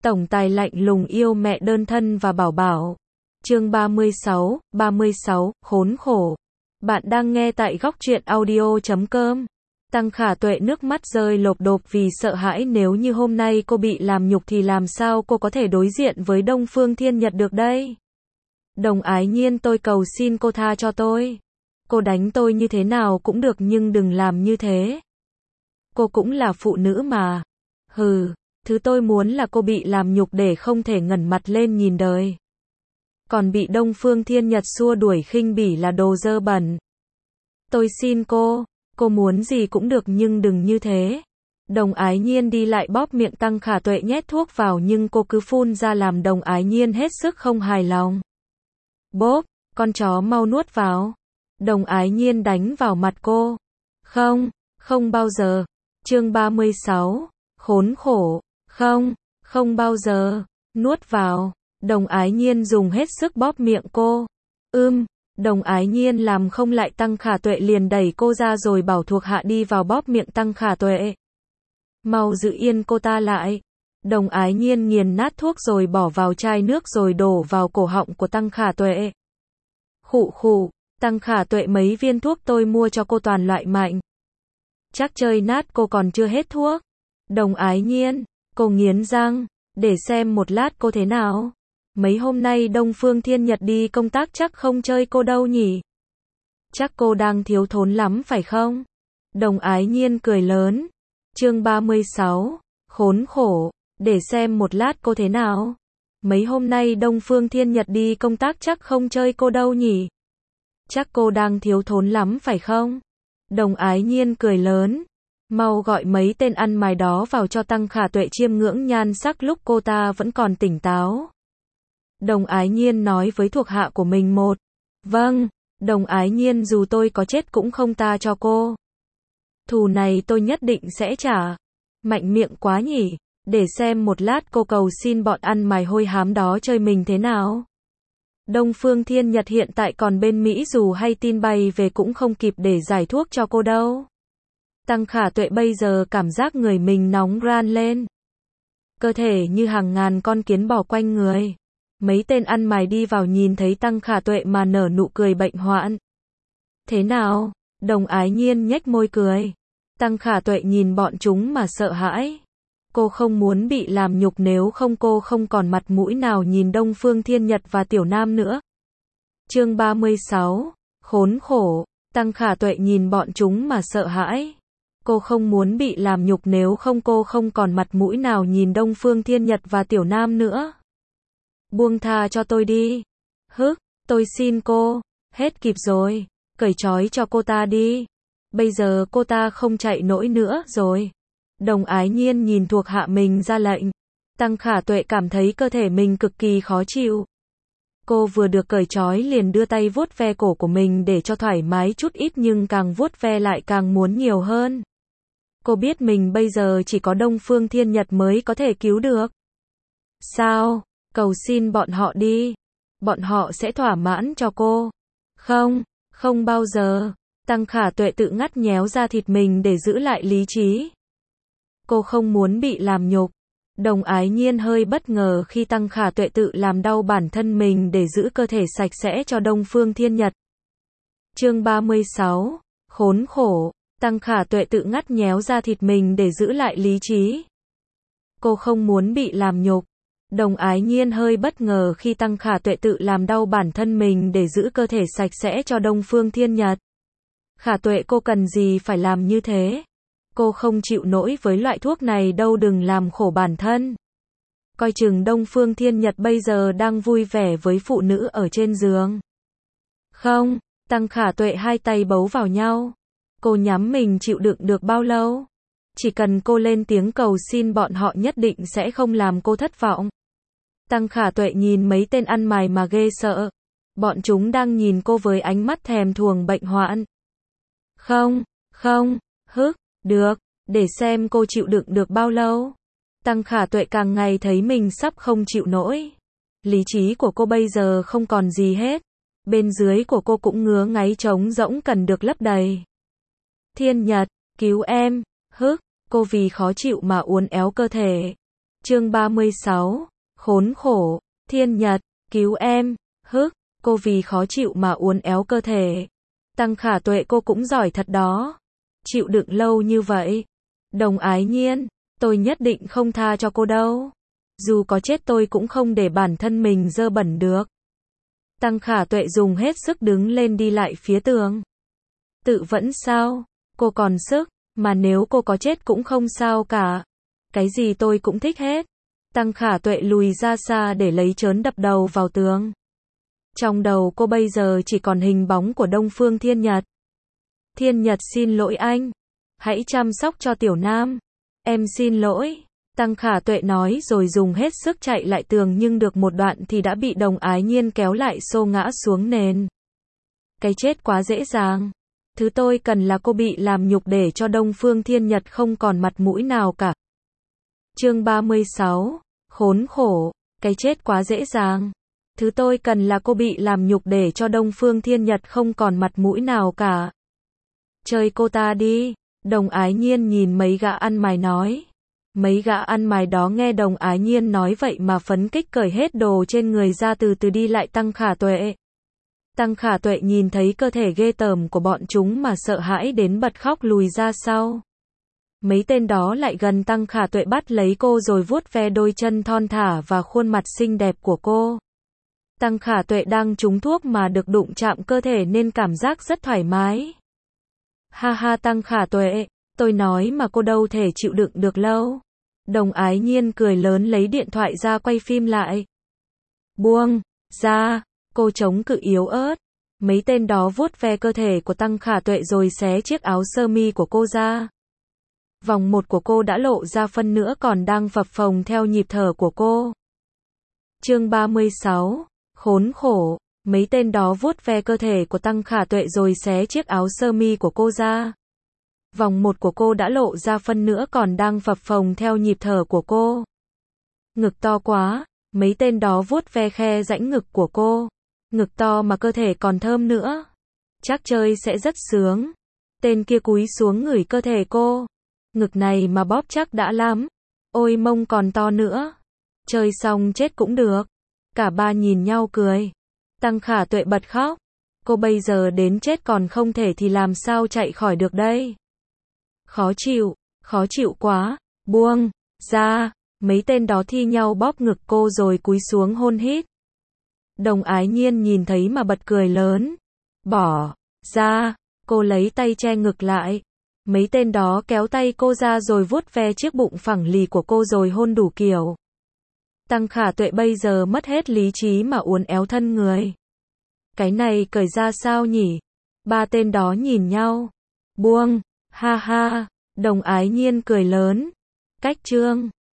Tổng tài lạnh lùng yêu mẹ đơn thân và bảo bảo. Chương 36, khốn khổ. Bạn đang nghe tại góc truyện audio.com. Tăng Khả Tuệ nước mắt rơi lộp độp vì sợ hãi, nếu như hôm nay cô bị làm nhục thì làm sao cô có thể đối diện với Đông Phương Thiên Nhật được đây? Đồng Ái Nhiên, tôi cầu xin cô tha cho tôi. Cô đánh tôi như thế nào cũng được nhưng đừng làm như thế. Cô cũng là phụ nữ mà. Hừ, thứ tôi muốn là cô bị làm nhục để không thể ngẩng mặt lên nhìn đời. Còn bị Đông Phương Thiên Nhật xua đuổi khinh bỉ là đồ dơ bẩn. Tôi xin cô muốn gì cũng được nhưng đừng như thế. Đồng Ái Nhiên đi lại bóp miệng Tăng Khả Tuệ nhét thuốc vào nhưng cô cứ phun ra làm Đồng Ái Nhiên hết sức không hài lòng. Bốp, con chó mau nuốt vào. Đồng Ái Nhiên đánh vào mặt cô. Không bao giờ. Chương 36, khốn khổ. Không bao giờ. Nuốt vào. Đồng Ái Nhiên dùng hết sức bóp miệng cô. Đồng Ái Nhiên làm không lại, Tăng Khả Tuệ liền đẩy cô ra rồi bảo thuộc hạ đi vào bóp miệng Tăng Khả Tuệ. Mau giữ yên cô ta lại. Đồng Ái Nhiên nghiền nát thuốc rồi bỏ vào chai nước rồi đổ vào cổ họng của Tăng Khả Tuệ. Khụ khụ, Tăng Khả Tuệ, mấy viên thuốc tôi mua cho cô toàn loại mạnh. Chắc chơi nát cô còn chưa hết thuốc. Đồng Ái Nhiên, cô nghiến răng, để xem một lát cô thế nào. Mấy hôm nay Đông Phương Thiên Nhật đi công tác chắc không chơi cô đâu nhỉ? Chắc cô đang thiếu thốn lắm phải không? Đồng Ái Nhiên cười lớn. Chương 36, khốn khổ, để xem một lát cô thế nào. Mấy hôm nay Đông Phương Thiên Nhật đi công tác chắc không chơi cô đâu nhỉ? Chắc cô đang thiếu thốn lắm phải không? Đồng Ái Nhiên cười lớn. Mau gọi mấy tên ăn mày đó vào cho Tăng Khả Tuệ chiêm ngưỡng nhan sắc lúc cô ta vẫn còn tỉnh táo. Đồng Ái Nhiên nói với thuộc hạ của mình. Vâng, Đồng Ái Nhiên, dù tôi có chết cũng không tha cho cô. Thù này tôi nhất định sẽ trả. Mạnh miệng quá nhỉ, để xem một lát cô cầu xin bọn ăn mày hôi hám đó chơi mình thế nào. Đông Phương Thiên Nhật hiện tại còn bên Mỹ, dù hay tin bay về cũng không kịp để giải thuốc cho cô đâu. Tăng Khả Tuệ bây giờ cảm giác người mình nóng ran lên. Cơ thể như hàng ngàn con kiến bò quanh người. Mấy tên ăn mày đi vào nhìn thấy Tăng Khả Tuệ mà nở nụ cười bệnh hoạn. Thế nào? Đồng Ái Nhiên nhếch môi cười. Tăng Khả Tuệ nhìn bọn chúng mà sợ hãi. Cô không muốn bị làm nhục, nếu không cô không còn mặt mũi nào nhìn Đông Phương Thiên Nhật và Tiểu Nam nữa. Chương 36, khốn khổ. Tăng Khả Tuệ nhìn bọn chúng mà sợ hãi. Cô không muốn bị làm nhục, nếu không cô không còn mặt mũi nào nhìn Đông Phương Thiên Nhật và Tiểu Nam nữa. Buông tha cho tôi đi. Tôi xin cô. Hết kịp rồi. Cởi trói cho cô ta đi. Bây giờ cô ta không chạy nổi nữa rồi. Đồng Ái Nhiên nhìn thuộc hạ mình ra lệnh. Tăng Khả Tuệ cảm thấy cơ thể mình cực kỳ khó chịu. Cô vừa được cởi trói liền đưa tay vuốt ve cổ của mình để cho thoải mái chút ít, nhưng càng vuốt ve lại càng muốn nhiều hơn. Cô biết mình bây giờ chỉ có Đông Phương Thiên Nhật mới có thể cứu được. Sao? Cầu xin bọn họ đi. Bọn họ sẽ thỏa mãn cho cô. Không bao giờ. Tăng Khả Tuệ tự ngắt nhéo da thịt mình để giữ lại lý trí. Cô không muốn bị làm nhục. Đồng Ái Nhiên hơi bất ngờ khi Tăng Khả Tuệ tự làm đau bản thân mình để giữ cơ thể sạch sẽ cho Đông Phương Thiên Nhật. Chương 36, khốn khổ. Tăng Khả Tuệ tự ngắt nhéo da thịt mình để giữ lại lý trí. Cô không muốn bị làm nhục. Đồng Ái Nhiên hơi bất ngờ khi Tăng Khả Tuệ tự làm đau bản thân mình để giữ cơ thể sạch sẽ cho Đông Phương Thiên Nhật. Khả Tuệ, cô cần gì phải làm như thế? Cô không chịu nổi với loại thuốc này đâu, đừng làm khổ bản thân. Coi chừng Đông Phương Thiên Nhật bây giờ đang vui vẻ với phụ nữ ở trên giường. Không, Tăng Khả Tuệ hai tay bấu vào nhau. Cô nhắm mình chịu đựng được bao lâu? Chỉ cần cô lên tiếng cầu xin bọn họ nhất định sẽ không làm cô thất vọng. Tăng Khả Tuệ nhìn mấy tên ăn mày mà ghê sợ. Bọn chúng đang nhìn cô với ánh mắt thèm thuồng bệnh hoạn. Được, để xem cô chịu đựng được bao lâu. Tăng Khả Tuệ càng ngày thấy mình sắp không chịu nổi. Lý trí của cô bây giờ không còn gì hết. Bên dưới của cô cũng ngứa ngáy trống rỗng cần được lấp đầy. Thiên Nhật, cứu em. Cô vì khó chịu mà uốn éo cơ thể. Chương 36, khốn khổ, Thiên Nhật, cứu em, hức, cô vì khó chịu mà uốn éo cơ thể. Tăng Khả Tuệ cô cũng giỏi thật đó. Chịu đựng lâu như vậy. Đồng Ái Nhiên, tôi nhất định không tha cho cô đâu. Dù có chết tôi cũng không để bản thân mình dơ bẩn được. Tăng Khả Tuệ dùng hết sức đứng lên đi lại phía tường. Tự vẫn sao? Cô còn sức, mà nếu cô có chết cũng không sao cả. Cái gì tôi cũng thích hết. Tăng Khả Tuệ lùi ra xa để lấy trớn đập đầu vào tường. Trong đầu cô bây giờ chỉ còn hình bóng của Đông Phương Thiên Nhật. Thiên Nhật xin lỗi anh. Hãy chăm sóc cho Tiểu Nam. Em xin lỗi. Tăng Khả Tuệ nói rồi dùng hết sức chạy lại tường nhưng được một đoạn thì đã bị Đồng Ái Nhiên kéo lại xô ngã xuống nền. Cái chết quá dễ dàng. Thứ tôi cần là cô bị làm nhục để cho Đông Phương Thiên Nhật không còn mặt mũi nào cả. Chương 36, khốn khổ, cái chết quá dễ dàng. Thứ tôi cần là cô bị làm nhục để cho Đông Phương Thiên Nhật không còn mặt mũi nào cả. Chơi cô ta đi, Đồng Ái Nhiên nhìn mấy gã ăn mày nói. Mấy gã ăn mày đó nghe Đồng Ái Nhiên nói vậy mà phấn kích cởi hết đồ trên người ra từ từ đi lại Tăng Khả Tuệ. Tăng Khả Tuệ nhìn thấy cơ thể ghê tởm của bọn chúng mà sợ hãi đến bật khóc lùi ra sau. Mấy tên đó lại gần Tăng Khả Tuệ bắt lấy cô rồi vuốt ve đôi chân thon thả và khuôn mặt xinh đẹp của cô. Tăng Khả Tuệ đang trúng thuốc mà được đụng chạm cơ thể nên cảm giác rất thoải mái. Ha ha Tăng Khả Tuệ, tôi nói mà cô đâu thể chịu đựng được lâu. Đồng Ái Nhiên cười lớn lấy điện thoại ra quay phim lại. Buông ra, cô chống cự yếu ớt. Mấy tên đó vuốt ve cơ thể của Tăng Khả Tuệ rồi xé chiếc áo sơ mi của cô ra. Vòng một của cô đã lộ ra phân nữa còn đang phập phồng theo nhịp thở của cô. Chương 36, khốn khổ, mấy tên đó vuốt ve cơ thể của Tăng Khả Tuệ rồi xé chiếc áo sơ mi của cô ra. Vòng một của cô đã lộ ra phân nữa còn đang phập phồng theo nhịp thở của cô. Ngực to quá, mấy tên đó vuốt ve khe rãnh ngực của cô. Ngực to mà cơ thể còn thơm nữa. Chắc chơi sẽ rất sướng. Tên kia cúi xuống ngửi cơ thể cô. Ngực này mà bóp chắc đã lắm. Ôi mông còn to nữa. Chơi xong chết cũng được. Cả ba nhìn nhau cười. Tăng Khả Tuệ bật khóc. Cô bây giờ đến chết còn không thể thì làm sao chạy khỏi được đây. Khó chịu quá. Buông ra. Mấy tên đó thi nhau bóp ngực cô rồi cúi xuống hôn hít. Đồng Ái Nhiên nhìn thấy mà bật cười lớn. Bỏ ra. Cô lấy tay che ngực lại. Mấy tên đó kéo tay cô ra rồi vuốt ve chiếc bụng phẳng lì của cô rồi hôn đủ kiểu. Tăng Khả Tuệ bây giờ mất hết lý trí mà uốn éo thân người. Cái này cởi ra sao nhỉ? Ba tên đó nhìn nhau. Buông, ha ha, Đồng Ái Nhiên cười lớn. Cách chương